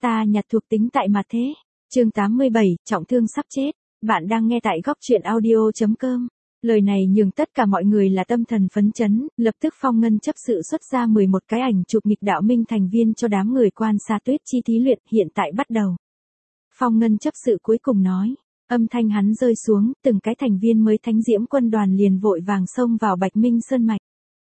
Ta nhặt thuộc tính tại mặt thế. Chương 87, trọng thương sắp chết. Bạn đang nghe tại góc truyện audio.com. Lời này nhường tất cả mọi người là tâm thần phấn chấn, lập tức Phong Ngân chấp sự xuất ra 11 cái ảnh chụp nghịch đạo minh thành viên cho đám người quan sát tuyết chi thí luyện hiện tại bắt đầu. Phong Ngân chấp sự cuối cùng nói, âm thanh hắn rơi xuống, từng cái thành viên mới thánh diễm quân đoàn liền vội vàng xông vào Bạch Minh Sơn Mạch.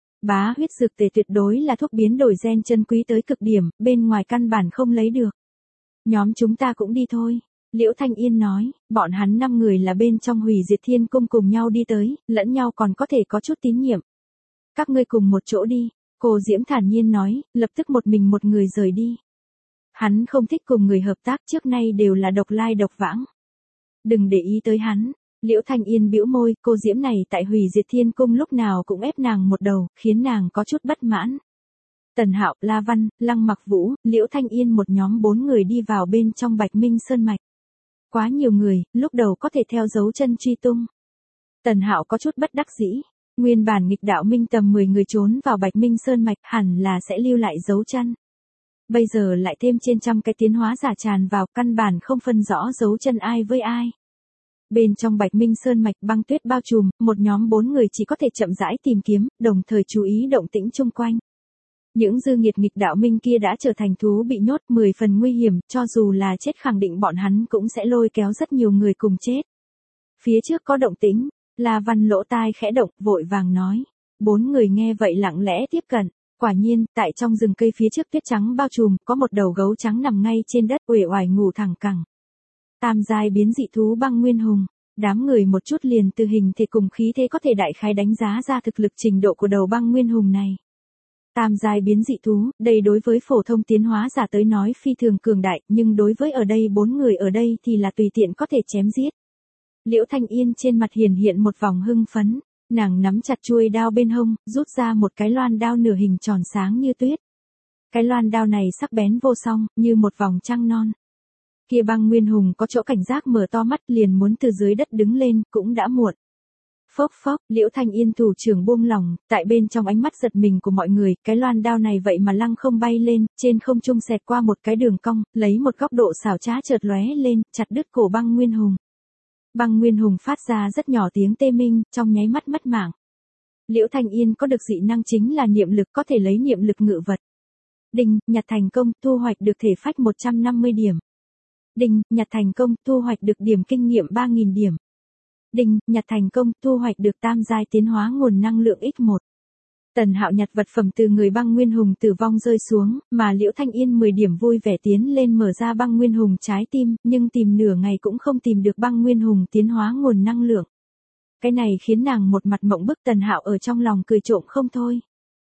Bá huyết dược tề tuyệt đối là thuốc biến đổi gen chân quý tới cực điểm, bên ngoài căn bản không lấy được. Nhóm chúng ta cũng đi thôi. Liễu Thanh Yên nói, bọn hắn 5 người là bên trong Hủy Diệt Thiên Cung cùng nhau đi tới, lẫn nhau còn có thể có chút tín nhiệm. Các ngươi cùng một chỗ đi, cô Diễm thản nhiên nói, lập tức một mình một người rời đi. Hắn không thích cùng người hợp tác, trước nay đều là độc lai độc vãng. Đừng để ý tới hắn. Liễu Thanh Yên bĩu môi, cô Diễm này tại Hủy Diệt Thiên Cung lúc nào cũng ép nàng một đầu, khiến nàng có chút bất mãn. Tần Hạo, La Văn, Lăng Mặc Vũ, Liễu Thanh Yên một nhóm 4 người đi vào bên trong Bạch Minh Sơn Mạch. Quá nhiều người, lúc đầu có thể theo dấu chân truy tung. Tần Hạo có chút bất đắc dĩ. Nguyên bản nghịch đạo minh tầm 10 người trốn vào Bạch Minh Sơn Mạch hẳn là sẽ lưu lại dấu chân. Bây giờ lại thêm trên trăm cái tiến hóa giả tràn vào, căn bản không phân rõ dấu chân ai với ai. Bên trong Bạch Minh Sơn Mạch băng tuyết bao trùm, một nhóm 4 người chỉ có thể chậm rãi tìm kiếm, đồng thời chú ý động tĩnh chung quanh. Những dư nghiệt nghịch đạo minh kia đã trở thành thú bị nhốt 10 phần nguy hiểm, cho dù là chết khẳng định bọn hắn cũng sẽ lôi kéo rất nhiều người cùng chết. Phía trước có động tĩnh, La Văn lỗ tai khẽ động, vội vàng nói. 4 người nghe vậy lặng lẽ tiếp cận. Quả nhiên, tại trong rừng cây phía trước tuyết trắng bao trùm, có một đầu gấu trắng nằm ngay trên đất uể oải ngủ thẳng cẳng. Tam giai biến dị thú băng nguyên hùng. Đám người một chút liền từ hình thể cùng khí thế có thể đại khái đánh giá ra thực lực trình độ của đầu băng nguyên hùng này. Tam giai biến dị thú, đây đối với phổ thông tiến hóa giả tới nói phi thường cường đại, nhưng đối với ở đây 4 người ở đây thì là tùy tiện có thể chém giết. Liễu Thanh Yên trên mặt hiện một vòng hưng phấn, nàng nắm chặt chuôi đao bên hông, rút ra một cái loan đao nửa hình tròn sáng như tuyết. Cái loan đao này sắc bén vô song, như một vòng trăng non. Kia băng nguyên hùng có chỗ cảnh giác mở to mắt liền muốn từ dưới đất đứng lên, cũng đã muộn. Phốc phốc, Liễu Thanh Yên thủ trưởng buông lỏng, tại bên trong ánh mắt giật mình của mọi người, cái loan đao này vậy mà lăng không bay lên, trên không trung xẹt qua một cái đường cong, lấy một góc độ xảo trá chợt lóe lên, chặt đứt cổ băng nguyên hùng. Băng nguyên hùng phát ra rất nhỏ tiếng tê minh, trong nháy mắt mất mạng. Liễu Thanh Yên có được dị năng chính là niệm lực, có thể lấy niệm lực ngự vật. Đinh, nhặt thành công, thu hoạch được thể phách 150 điểm. Đinh, nhặt thành công, thu hoạch được điểm kinh nghiệm 3.000 điểm. Đinh, nhặt thành công, thu hoạch được tam giai tiến hóa nguồn năng lượng X1. Tần Hạo nhặt vật phẩm từ người băng nguyên hùng tử vong rơi xuống, mà Liễu Thanh Yên 10 điểm vui vẻ tiến lên mở ra băng nguyên hùng trái tim, nhưng tìm nửa ngày cũng không tìm được băng nguyên hùng tiến hóa nguồn năng lượng. Cái này khiến nàng một mặt mộng bức. Tần Hạo ở trong lòng cười trộm không thôi.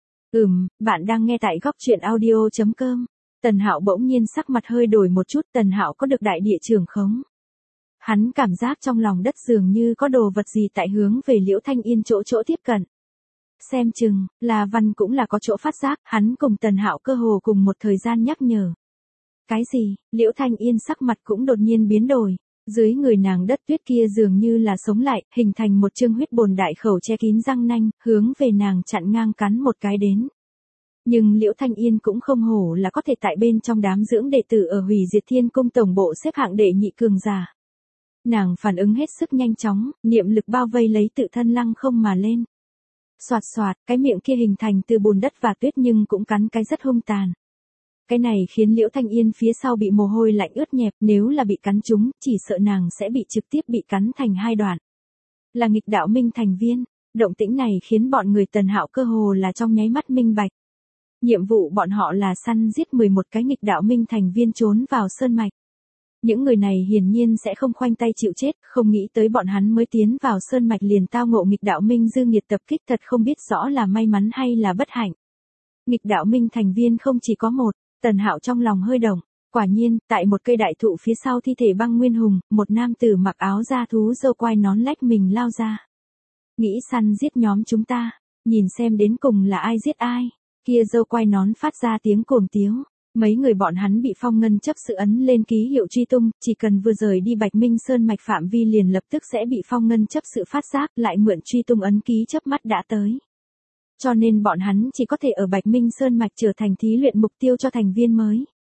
Bạn đang nghe tại góc truyện audio.com. Tần Hạo bỗng nhiên sắc mặt hơi đổi một chút. Tần Hạo có được đại địa trường khống. Hắn cảm giác trong lòng đất dường như có đồ vật gì tại hướng về Liễu Thanh Yên chỗ tiếp cận. Xem chừng, La Văn cũng là có chỗ phát giác, hắn cùng Tần Hạo cơ hồ cùng một thời gian nhắc nhở. Cái gì? Liễu Thanh Yên sắc mặt cũng đột nhiên biến đổi. Dưới người nàng đất tuyết kia dường như là sống lại, hình thành một chương huyết bồn đại khẩu che kín răng nanh, hướng về nàng chặn ngang cắn một cái đến. Nhưng Liễu Thanh Yên cũng không hổ là có thể tại bên trong đám dưỡng đệ tử ở Hủy Diệt Thiên Cung tổng bộ xếp hạng đệ nhị cường giả. Nàng phản ứng hết sức nhanh chóng, niệm lực bao vây lấy tự thân lăng không mà lên. Xoạt xoạt, cái miệng kia hình thành từ bùn đất và tuyết nhưng cũng cắn cái rất hung tàn. Cái này khiến Liễu Thanh Yên phía sau bị mồ hôi lạnh ướt nhẹp, nếu là bị cắn trúng, chỉ sợ nàng sẽ bị trực tiếp bị cắn thành 2 đoạn. Là nghịch đạo minh thành viên, động tĩnh này khiến bọn người Tần Hạo cơ hồ là trong nháy mắt minh bạch. Nhiệm vụ bọn họ là săn giết 11 cái nghịch đạo minh thành viên trốn vào sơn mạch. Những người này hiển nhiên sẽ không khoanh tay chịu chết, không nghĩ tới bọn hắn mới tiến vào sơn mạch liền tao ngộ nghịch đạo minh dư nghiệt tập kích, thật không biết rõ là may mắn hay là bất hạnh. Nghịch đạo minh thành viên không chỉ có một. Tần Hạo trong lòng hơi động. Quả nhiên, tại một cây đại thụ phía sau thi thể băng nguyên hùng, một nam tử mặc áo da thú râu quai nón lách mình lao ra. Nghĩ săn giết nhóm chúng ta, nhìn xem đến cùng là ai giết ai. Kia râu quai nón phát ra tiếng cuồng tiếu. Mấy người bọn hắn bị Phong Ngân chấp sự ấn lên ký hiệu truy tung, chỉ cần vừa rời đi Bạch Minh Sơn Mạch phạm vi liền lập tức sẽ bị Phong Ngân chấp sự phát giác, lại mượn truy tung ấn ký chớp mắt đã tới. Cho nên bọn hắn chỉ có thể ở Bạch Minh Sơn Mạch trở thành thí luyện mục tiêu cho thành viên mới.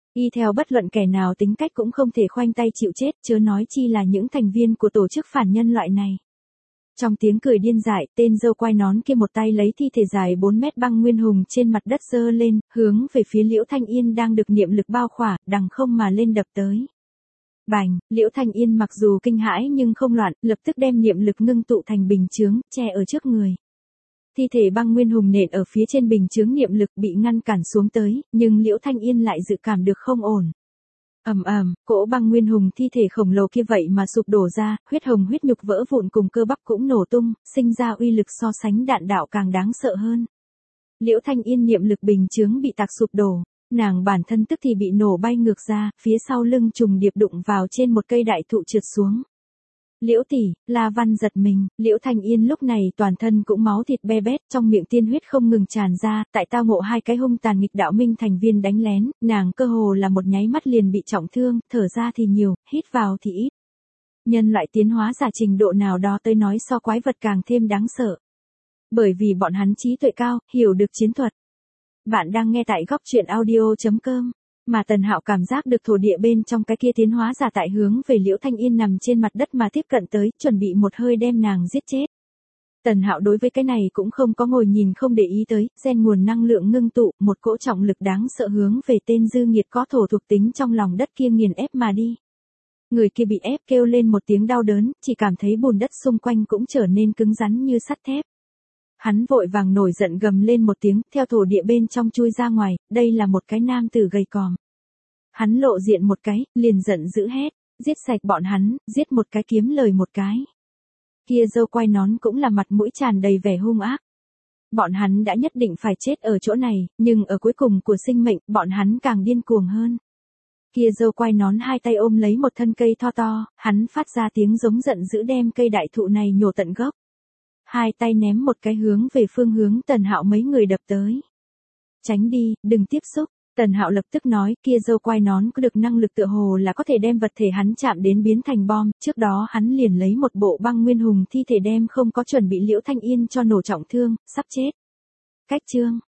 Y theo bất luận kẻ nào tính cách cũng không thể khoanh tay chịu chết, chớ nói chi là những thành viên của tổ chức phản nhân loại này. Trong tiếng cười điên dại, tên dâu quai nón kia một tay lấy thi thể dài 4 mét băng nguyên hùng trên mặt đất giơ lên, hướng về phía Liễu Thanh Yên đang được niệm lực bao khỏa, đằng không mà lên đập tới. Bành, Liễu Thanh Yên mặc dù kinh hãi nhưng không loạn, lập tức đem niệm lực ngưng tụ thành bình chướng, che ở trước người. Thi thể băng nguyên hùng nện ở phía trên bình chướng niệm lực bị ngăn cản xuống tới, nhưng Liễu Thanh Yên lại dự cảm được không ổn. Ầm ầm, cỗ băng nguyên hùng thi thể khổng lồ kia vậy mà sụp đổ ra, huyết hồng huyết nhục vỡ vụn cùng cơ bắp cũng nổ tung, sinh ra uy lực so sánh đạn đạo càng đáng sợ hơn. Liễu Thanh Yên niệm lực bình chướng bị tạc sụp đổ, nàng bản thân tức thì bị nổ bay ngược ra, phía sau lưng trùng điệp đụng vào trên một cây đại thụ trượt xuống. Liễu tỷ, La Văn giật mình, Liễu Thanh Yên lúc này toàn thân cũng máu thịt be bét, trong miệng tiên huyết không ngừng tràn ra, tại tao ngộ hai cái hung tàn nghịch đạo minh thành viên đánh lén, nàng cơ hồ là một nháy mắt liền bị trọng thương, thở ra thì nhiều, hít vào thì ít. Nhân loại tiến hóa giả trình độ nào đó tới nói so quái vật càng thêm đáng sợ. Bởi vì bọn hắn trí tuệ cao, hiểu được chiến thuật. Bạn đang nghe tại góc truyện audio.com. Mà Tần Hạo cảm giác được thổ địa bên trong cái kia tiến hóa giả tại hướng về Liễu Thanh Yên nằm trên mặt đất mà tiếp cận tới, chuẩn bị một hơi đem nàng giết chết. Tần Hạo đối với cái này cũng không có ngồi nhìn không để ý tới, gen nguồn năng lượng ngưng tụ, một cỗ trọng lực đáng sợ hướng về tên dư nghiệt có thổ thuộc tính trong lòng đất kia nghiền ép mà đi. Người kia bị ép kêu lên một tiếng đau đớn, chỉ cảm thấy bùn đất xung quanh cũng trở nên cứng rắn như sắt thép. Hắn vội vàng nổi giận gầm lên một tiếng, theo thổ địa bên trong chui ra ngoài, đây là một cái nam tử gầy còm. Hắn lộ diện một cái, liền giận dữ hét, giết sạch bọn hắn, giết một cái kiếm lời một cái. Kia dâu quai nón cũng là mặt mũi tràn đầy vẻ hung ác. Bọn hắn đã nhất định phải chết ở chỗ này, nhưng ở cuối cùng của sinh mệnh, bọn hắn càng điên cuồng hơn. Kia dâu quai nón hai tay ôm lấy một thân cây to to, hắn phát ra tiếng giống giận dữ đem cây đại thụ này nhổ tận gốc. Hai tay ném một cái hướng về phương hướng Tần Hạo mấy người đập tới. Tránh đi, đừng tiếp xúc. Tần Hạo lập tức nói, kia dâu quai nón có được năng lực tựa hồ là có thể đem vật thể hắn chạm đến biến thành bom, trước đó hắn liền lấy một bộ băng nguyên hùng thi thể đem không có chuẩn bị Liễu Thanh Yên cho nổ trọng thương, sắp chết. Cách chương